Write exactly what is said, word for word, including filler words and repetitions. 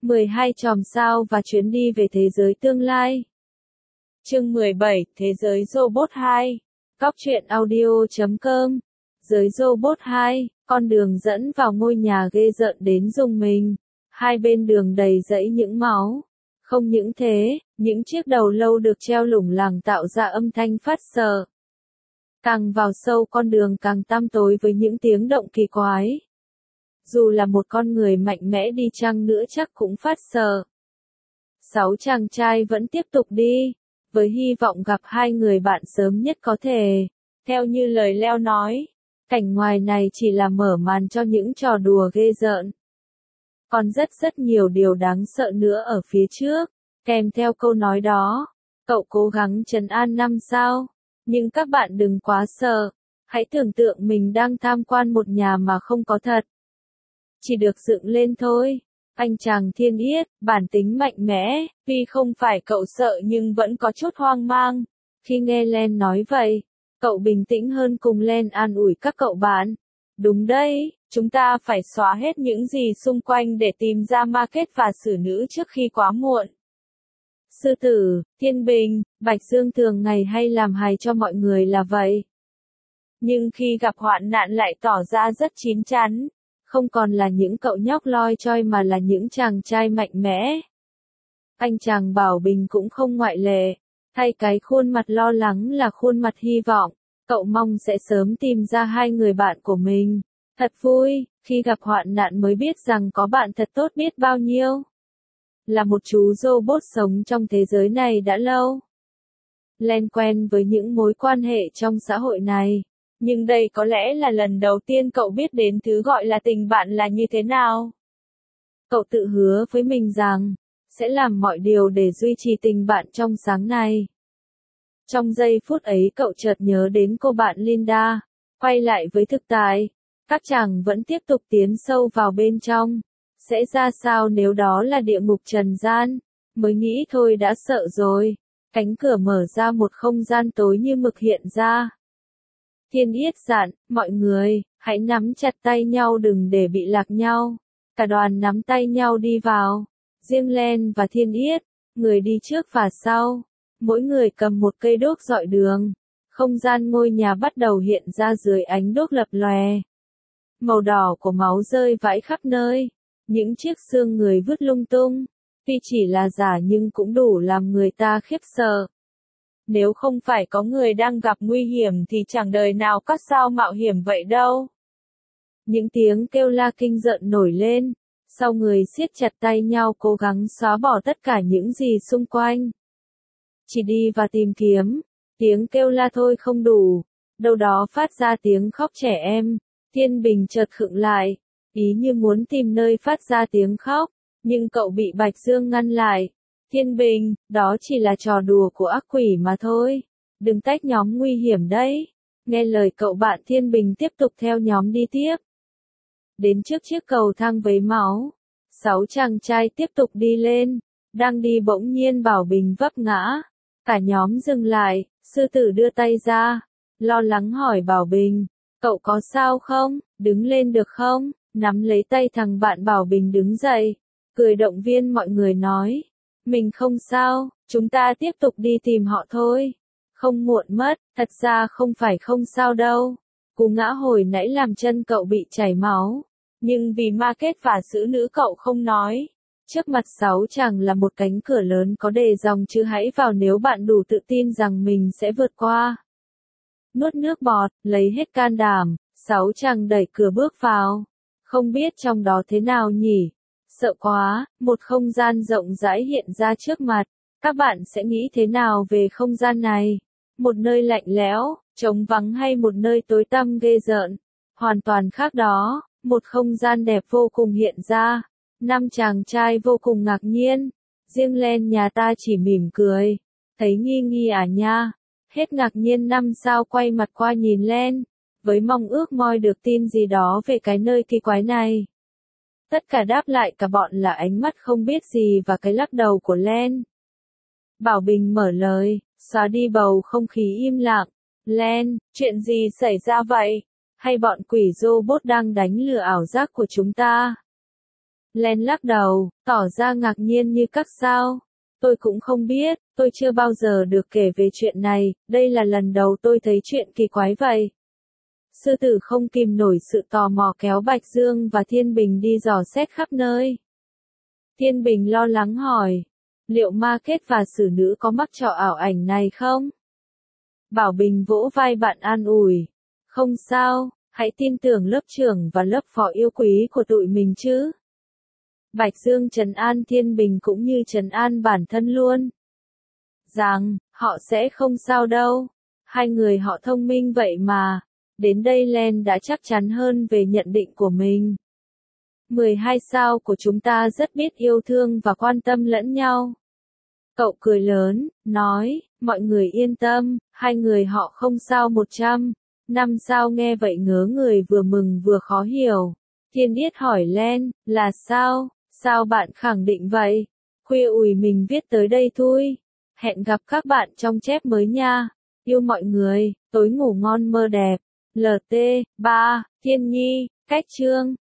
mười hai chòm sao và chuyến đi về thế giới tương lai. Chương mười bảy, Thế giới Robot hai. Cóc truyện audio chấm com. Giới Robot hai, con đường dẫn vào ngôi nhà ghê rợn đến rùng mình. Hai bên đường đầy rẫy những máu. Không những thế, những chiếc đầu lâu được treo lủng lẳng tạo ra âm thanh phát sợ. Càng vào sâu con đường càng tăm tối với những tiếng động kỳ quái. Dù là một con người mạnh mẽ đi chăng nữa chắc cũng phát sợ. Sáu chàng trai vẫn tiếp tục đi, với hy vọng gặp hai người bạn sớm nhất có thể. Theo như lời Leo nói, cảnh ngoài này chỉ là mở màn cho những trò đùa ghê rợn. Còn rất rất nhiều điều đáng sợ nữa ở phía trước, kèm theo câu nói đó. Cậu cố gắng trấn an năm sao, nhưng các bạn đừng quá sợ. Hãy tưởng tượng mình đang tham quan một nhà mà không có thật. Chỉ được dựng lên thôi. Anh chàng thiên yết, bản tính mạnh mẽ, tuy không phải cậu sợ nhưng vẫn có chút hoang mang. Khi nghe Len nói vậy, cậu bình tĩnh hơn cùng Len an ủi các cậu bạn. Đúng đấy, chúng ta phải xóa hết những gì xung quanh để tìm ra Market và xử nữ trước khi quá muộn. Sư tử, Thiên Bình, Bạch Dương thường ngày hay làm hài cho mọi người là vậy. Nhưng khi gặp hoạn nạn lại tỏ ra rất chín chắn. Không còn là những cậu nhóc loi choi mà là những chàng trai mạnh mẽ. Anh chàng Bảo Bình cũng không ngoại lệ. Thay cái khuôn mặt lo lắng là khuôn mặt hy vọng. Cậu mong sẽ sớm tìm ra hai người bạn của mình. Thật vui, khi gặp hoạn nạn mới biết rằng có bạn thật tốt biết bao nhiêu. Là một chú robot sống trong thế giới này đã lâu. Len quen với những mối quan hệ trong xã hội này. Nhưng đây có lẽ là lần đầu tiên cậu biết đến thứ gọi là tình bạn là như thế nào. Cậu tự hứa với mình rằng, sẽ làm mọi điều để duy trì tình bạn trong sáng này. Trong giây phút ấy cậu chợt nhớ đến cô bạn Linda, quay lại với thực tại. Các chàng vẫn tiếp tục tiến sâu vào bên trong. Sẽ ra sao nếu đó là địa ngục trần gian? Mới nghĩ thôi đã sợ rồi. Cánh cửa mở ra một không gian tối như mực hiện ra. Thiên yết dặn, mọi người, hãy nắm chặt tay nhau đừng để bị lạc nhau. Cả đoàn nắm tay nhau đi vào. Riêng Len và Thiên yết, người đi trước và sau. Mỗi người cầm một cây đuốc dọi đường. Không gian ngôi nhà bắt đầu hiện ra dưới ánh đuốc lập lòe. Màu đỏ của máu rơi vãi khắp nơi. Những chiếc xương người vứt lung tung. Tuy chỉ là giả nhưng cũng đủ làm người ta khiếp sợ. Nếu không phải có người đang gặp nguy hiểm thì chẳng đời nào có sao mạo hiểm vậy đâu. Những tiếng kêu la kinh rợn nổi lên. Sau người siết chặt tay nhau cố gắng xóa bỏ tất cả những gì xung quanh. Chỉ đi và tìm kiếm. Tiếng kêu la thôi không đủ. Đâu đó phát ra tiếng khóc trẻ em. Thiên Bình chợt khựng lại. Ý như muốn tìm nơi phát ra tiếng khóc. Nhưng cậu bị Bạch Dương ngăn lại. Thiên Bình, đó chỉ là trò đùa của ác quỷ mà thôi. Đừng tách nhóm nguy hiểm đấy. Nghe lời cậu bạn Thiên Bình tiếp tục theo nhóm đi tiếp. Đến trước chiếc cầu thang với máu. Sáu chàng trai tiếp tục đi lên. Đang đi bỗng nhiên Bảo Bình vấp ngã. Cả nhóm dừng lại, sư tử đưa tay ra. Lo lắng hỏi Bảo Bình. Cậu có sao không? Đứng lên được không? Nắm lấy tay thằng bạn Bảo Bình đứng dậy. Cười động viên mọi người nói. Mình không sao, chúng ta tiếp tục đi tìm họ thôi. Không muộn mất, thật ra không phải không sao đâu. Cú ngã hồi nãy làm chân cậu bị chảy máu. Nhưng vì Market và xử nữ cậu không nói. Trước mặt sáu chàng là một cánh cửa lớn có đề dòng chữ hãy vào nếu bạn đủ tự tin rằng mình sẽ vượt qua. Nuốt nước bọt, lấy hết can đảm, sáu chàng đẩy cửa bước vào. Không biết trong đó thế nào nhỉ? Sợ quá, một không gian rộng rãi hiện ra trước mặt. Các bạn sẽ nghĩ thế nào về không gian này? Một nơi lạnh lẽo, trống vắng hay một nơi tối tăm ghê rợn? Hoàn toàn khác đó, một không gian đẹp vô cùng hiện ra. Năm chàng trai vô cùng ngạc nhiên. Riêng Len nhà ta chỉ mỉm cười. Thấy nghi nghi à nha? Hết ngạc nhiên năm sao quay mặt qua nhìn Len. Với mong ước moi được tin gì đó về cái nơi kỳ quái này. Tất cả đáp lại cả bọn là ánh mắt không biết gì và cái lắc đầu của Len. Bảo Bình mở lời, xóa đi bầu không khí im lặng. Len, chuyện gì xảy ra vậy? Hay bọn quỷ robot đang đánh lừa ảo giác của chúng ta? Len lắc đầu, tỏ ra ngạc nhiên như các sao. Tôi cũng không biết, tôi chưa bao giờ được kể về chuyện này, đây là lần đầu tôi thấy chuyện kỳ quái vậy. Sư tử không kìm nổi sự tò mò kéo Bạch Dương và Thiên Bình đi dò xét khắp nơi. Thiên Bình lo lắng hỏi, liệu ma kết và xử nữ có mắc trò ảo ảnh này không? Bảo Bình vỗ vai bạn an ủi, không sao, hãy tin tưởng lớp trưởng và lớp phó yêu quý của tụi mình chứ. Bạch Dương trấn an Thiên Bình cũng như trấn an bản thân luôn. Rằng, họ sẽ không sao đâu. Hai người họ thông minh vậy mà. Đến đây Len đã chắc chắn hơn về nhận định của mình. mười hai sao của chúng ta rất biết yêu thương và quan tâm lẫn nhau. Cậu cười lớn, nói, mọi người yên tâm, hai người họ không sao một trăm. Năm sao nghe vậy ngớ người vừa mừng vừa khó hiểu. Thiên Yết hỏi Len, là sao? Sao bạn khẳng định vậy? Khuya ủi mình viết tới đây thôi. Hẹn gặp các bạn trong chép mới nha. Yêu mọi người, tối ngủ ngon mơ đẹp. lờ tê, ba, Thiên Nhi, Cách Chương.